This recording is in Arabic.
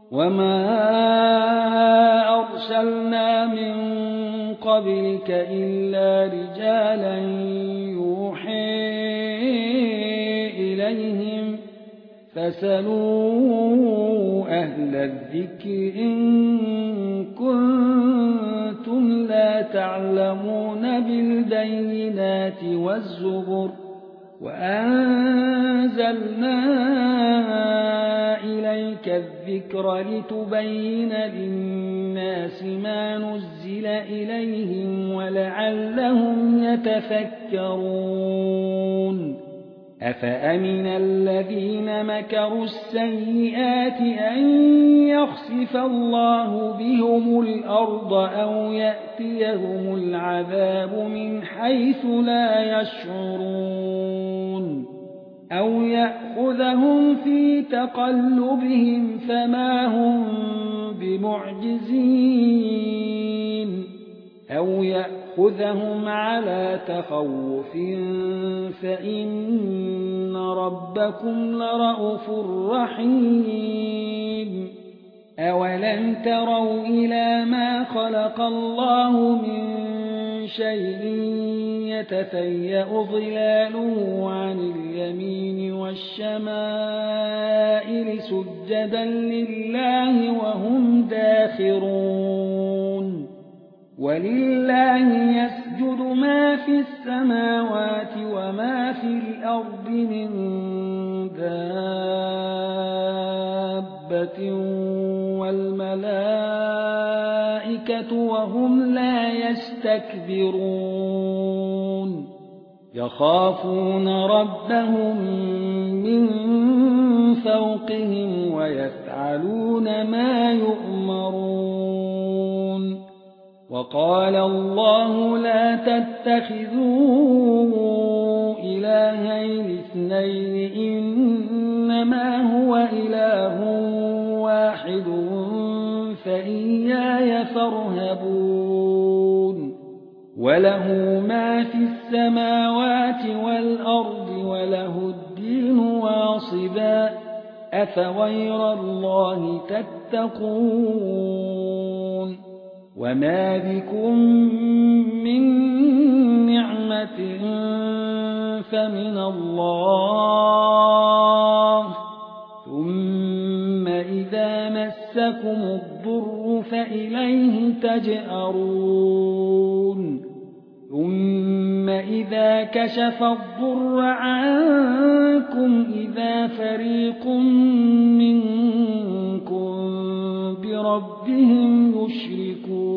وما أرسلنا من قبلك إلا رجالا يوحي إليهم فاسألوا أهل الذكر إن كنتم لا تعلمون بالبينات والزبر وأنزلنا إليك الذكر لتبين للناس ما نزل إليهم ولعلهم يتفكرون أفأمن الذين مكروا السيئات أن يخسف الله بهم الأرض أو يأتيهم العذاب من حيث لا يشعرون أو يأخذهم في تقلبهم فما هم بمعجزين أو يأخذهم على تخوف فإن ربكم لرءوف رحيم أولم تروا إلى ما خلق الله من شيء يتفيأ ظلاله عن اليمين والشمائل سجدا لله وهم داخرون ولله يسجد ما في السماوات وما في الأرض من دابة والملائكة وهم لا يستكبرون يخافون ربهم من فوقهم ويفعلون ما يؤمرون وقال الله لا تتخذوا إلهين اثنين إنما هو إله واحد فإياي فارهبون وله ما في السماوات والأرض وله الدين واصبا أفغير الله تتقون وما بكم من نعمة فمن الله ثم إذا مسكم الضر فإليه تجأرون ثم إذا كشف الضر عنكم إذا فريق منكم بربهم يشركون